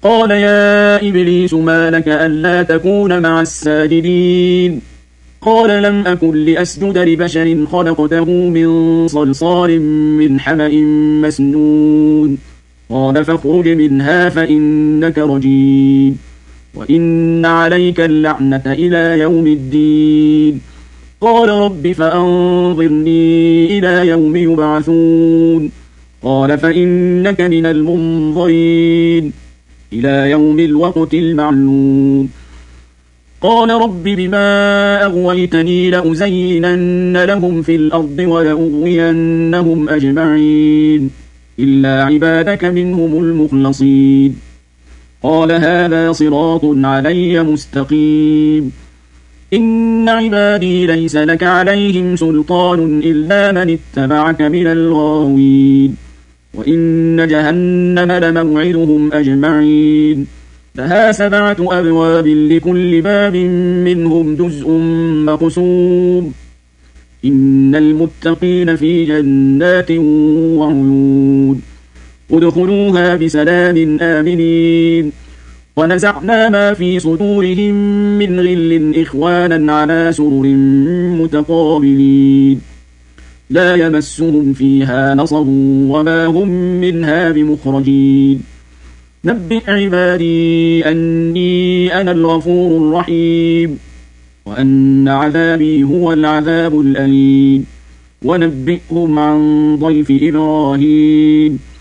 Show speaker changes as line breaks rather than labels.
قال يا إبليس ما لك ألا تكون مع الساجدين قال لم أكن لأسجد لبشر خلقته من صلصال من حمأ مسنون قال فاخرج منها فإنك رجيم وإن عليك اللعنة إلى يوم الدين قال رب فأنظرني إلى يوم يبعثون قال فإنك من المنظرين إلى يوم الوقت المعلوم قال رب بما أغويتني لأزينن لهم في الأرض ولأغوينهم أجمعين إلا عبادك منهم المخلصين قال هذا صراط علي مستقيم إن عبادي ليس لك عليهم سلطان إلا من اتبعك من الغاوين وإن جهنم لموعدهم أجمعين لها 7 أبواب لكل باب منهم جزء مقسوم إن المتقين في جنات وعيون ادخلوها بسلام آمنين ونزعنا ما في صدورهم من غل إخوانا على سرر متقابلين لا يمسهم فيها نصب وما هم منها بمخرجين نبئ عبادي أني أنا الغفور الرحيم وأن عذابي هو العذاب الأليم ونبئهم عن ضيف إبراهيم